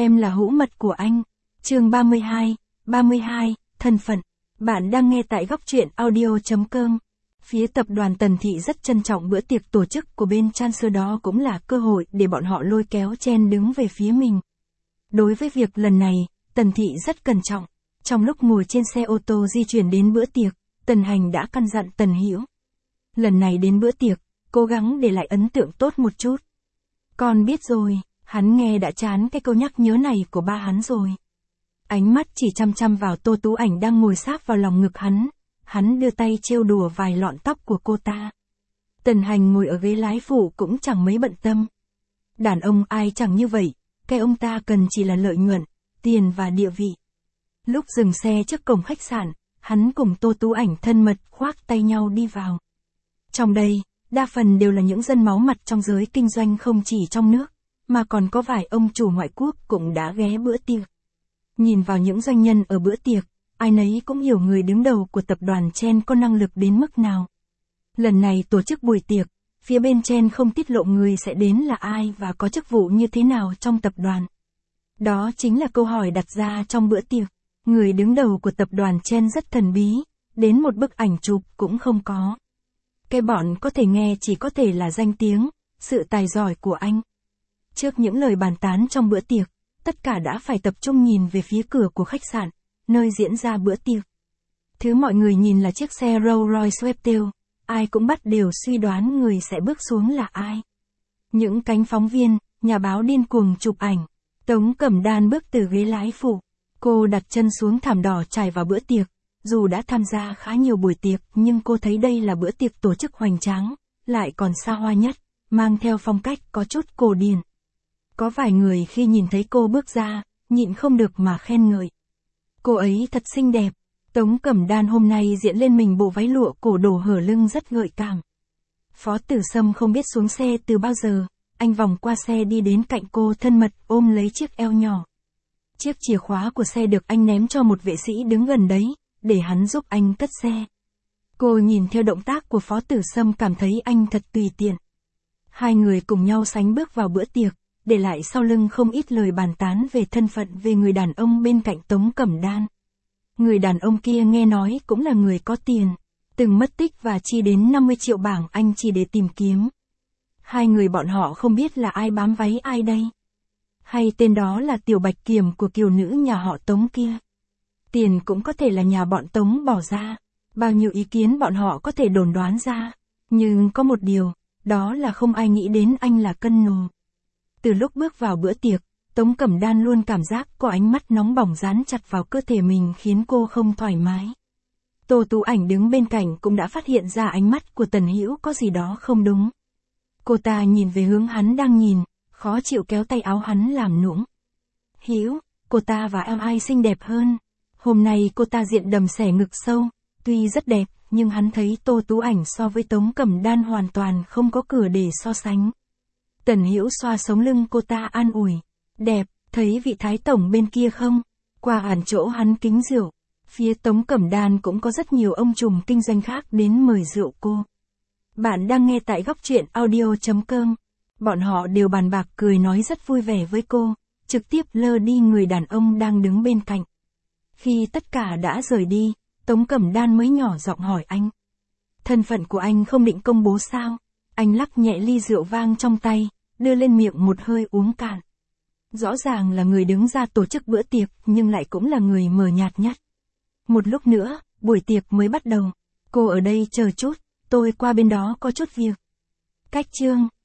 Em là hữu mật của anh. Chương 32, thân phận. Bạn đang nghe tại góc truyện audio.com. Phía tập đoàn Tần Thị rất trân trọng bữa tiệc tổ chức của bên Chancellor, đó cũng là cơ hội để bọn họ lôi kéo Chen đứng về phía mình. Đối với việc lần này, Tần Thị rất cẩn trọng. Trong lúc ngồi trên xe ô tô di chuyển đến bữa tiệc, Tần Hành đã căn dặn Tần Hữu. Lần này đến bữa tiệc, cố gắng để lại ấn tượng tốt một chút. Con biết rồi, hắn nghe đã chán cái câu nhắc nhớ này của ba hắn rồi. Ánh mắt chỉ chăm chăm vào Tô Tú Ảnh đang ngồi sáp vào lòng ngực hắn đưa tay trêu đùa vài lọn tóc của cô ta. Tần Hành ngồi ở ghế lái phụ cũng chẳng mấy bận tâm. Đàn ông ai chẳng như vậy, cái ông ta cần chỉ là lợi nhuận, tiền và địa vị. Lúc dừng xe trước cổng khách sạn, hắn cùng Tô Tú Ảnh thân mật khoác tay nhau đi vào. Trong đây, đa phần đều là những dân máu mặt trong giới kinh doanh, không chỉ trong nước, mà còn có vài ông chủ ngoại quốc cũng đã ghé bữa tiệc. Nhìn vào những doanh nhân ở bữa tiệc, ai nấy cũng hiểu người đứng đầu của tập đoàn Chen có năng lực đến mức nào. Lần này tổ chức buổi tiệc, phía bên Chen không tiết lộ người sẽ đến là ai và có chức vụ như thế nào trong tập đoàn. Đó chính là câu hỏi đặt ra trong bữa tiệc. Người đứng đầu của tập đoàn Chen rất thần bí, đến một bức ảnh chụp cũng không có. Cái bọn có thể nghe chỉ có thể là danh tiếng, sự tài giỏi của anh. Trước những lời bàn tán trong bữa tiệc, tất cả đã phải tập trung nhìn về phía cửa của khách sạn, nơi diễn ra bữa tiệc. Thứ mọi người nhìn là chiếc xe Rolls Royce Sweptail, ai cũng bắt đều suy đoán người sẽ bước xuống là ai. Những cánh phóng viên, nhà báo điên cuồng chụp ảnh. Tống Cẩm Đan bước từ ghế lái phụ. Cô đặt chân xuống thảm đỏ trải vào bữa tiệc. Dù đã tham gia khá nhiều buổi tiệc nhưng cô thấy đây là bữa tiệc tổ chức hoành tráng, lại còn xa hoa nhất, mang theo phong cách có chút cổ điển. Có vài người khi nhìn thấy cô bước ra, nhịn không được mà khen ngợi. Cô ấy thật xinh đẹp. Tống Cẩm Đan hôm nay diện lên mình bộ váy lụa cổ đổ hở lưng rất gợi cảm. Phó Tử Sâm không biết xuống xe từ bao giờ, anh vòng qua xe đi đến cạnh cô thân mật ôm lấy chiếc eo nhỏ. Chiếc chìa khóa của xe được anh ném cho một vệ sĩ đứng gần đấy, để hắn giúp anh cất xe. Cô nhìn theo động tác của Phó Tử Sâm cảm thấy anh thật tùy tiện. Hai người cùng nhau sánh bước vào bữa tiệc, để lại sau lưng không ít lời bàn tán về thân phận về người đàn ông bên cạnh Tống Cẩm Đan. Người đàn ông kia nghe nói cũng là người có tiền, từng mất tích và chi đến 50 triệu bảng Anh chỉ để tìm kiếm. Hai người bọn họ không biết là ai bám váy ai đây. Hay tên đó là Tiểu Bạch Kiểm của kiều nữ nhà họ Tống kia. Tiền cũng có thể là nhà bọn Tống bỏ ra. Bao nhiêu ý kiến bọn họ có thể đồn đoán ra. Nhưng có một điều, đó là không ai nghĩ đến anh là cân nồ. Từ lúc bước vào bữa tiệc, Tống Cẩm Đan luôn cảm giác có ánh mắt nóng bỏng dán chặt vào cơ thể mình khiến cô không thoải mái. Tô Tú Ảnh đứng bên cạnh cũng đã phát hiện ra ánh mắt của Tần Hữu có gì đó không đúng. Cô ta nhìn về hướng hắn đang nhìn, khó chịu kéo tay áo hắn làm nũng. Hữu, cô ta và em ai xinh đẹp hơn. Hôm nay cô ta diện đầm xẻ ngực sâu, tuy rất đẹp, nhưng hắn thấy Tô Tú Ảnh so với Tống Cẩm Đan hoàn toàn không có cửa để so sánh. Tần Hữu xoa sống lưng cô ta an ủi. Đẹp, thấy vị thái tổng bên kia không? Qua hẳn chỗ hắn kính rượu. Phía Tống Cẩm Đan cũng có rất nhiều ông trùm kinh doanh khác đến mời rượu cô. Bạn đang nghe tại góc truyện audio.com. Bọn họ đều bàn bạc cười nói rất vui vẻ với cô, trực tiếp lơ đi người đàn ông đang đứng bên cạnh. Khi tất cả đã rời đi, Tống Cẩm Đan mới nhỏ giọng hỏi anh. Thân phận của anh không định công bố sao? Anh lắc nhẹ ly rượu vang trong tay, đưa lên miệng một hơi uống cạn. Rõ ràng là người đứng ra tổ chức bữa tiệc nhưng lại cũng là người mờ nhạt nhất. Một lúc nữa, buổi tiệc mới bắt đầu. Cô ở đây chờ chút, tôi qua bên đó có chút việc. Cách chương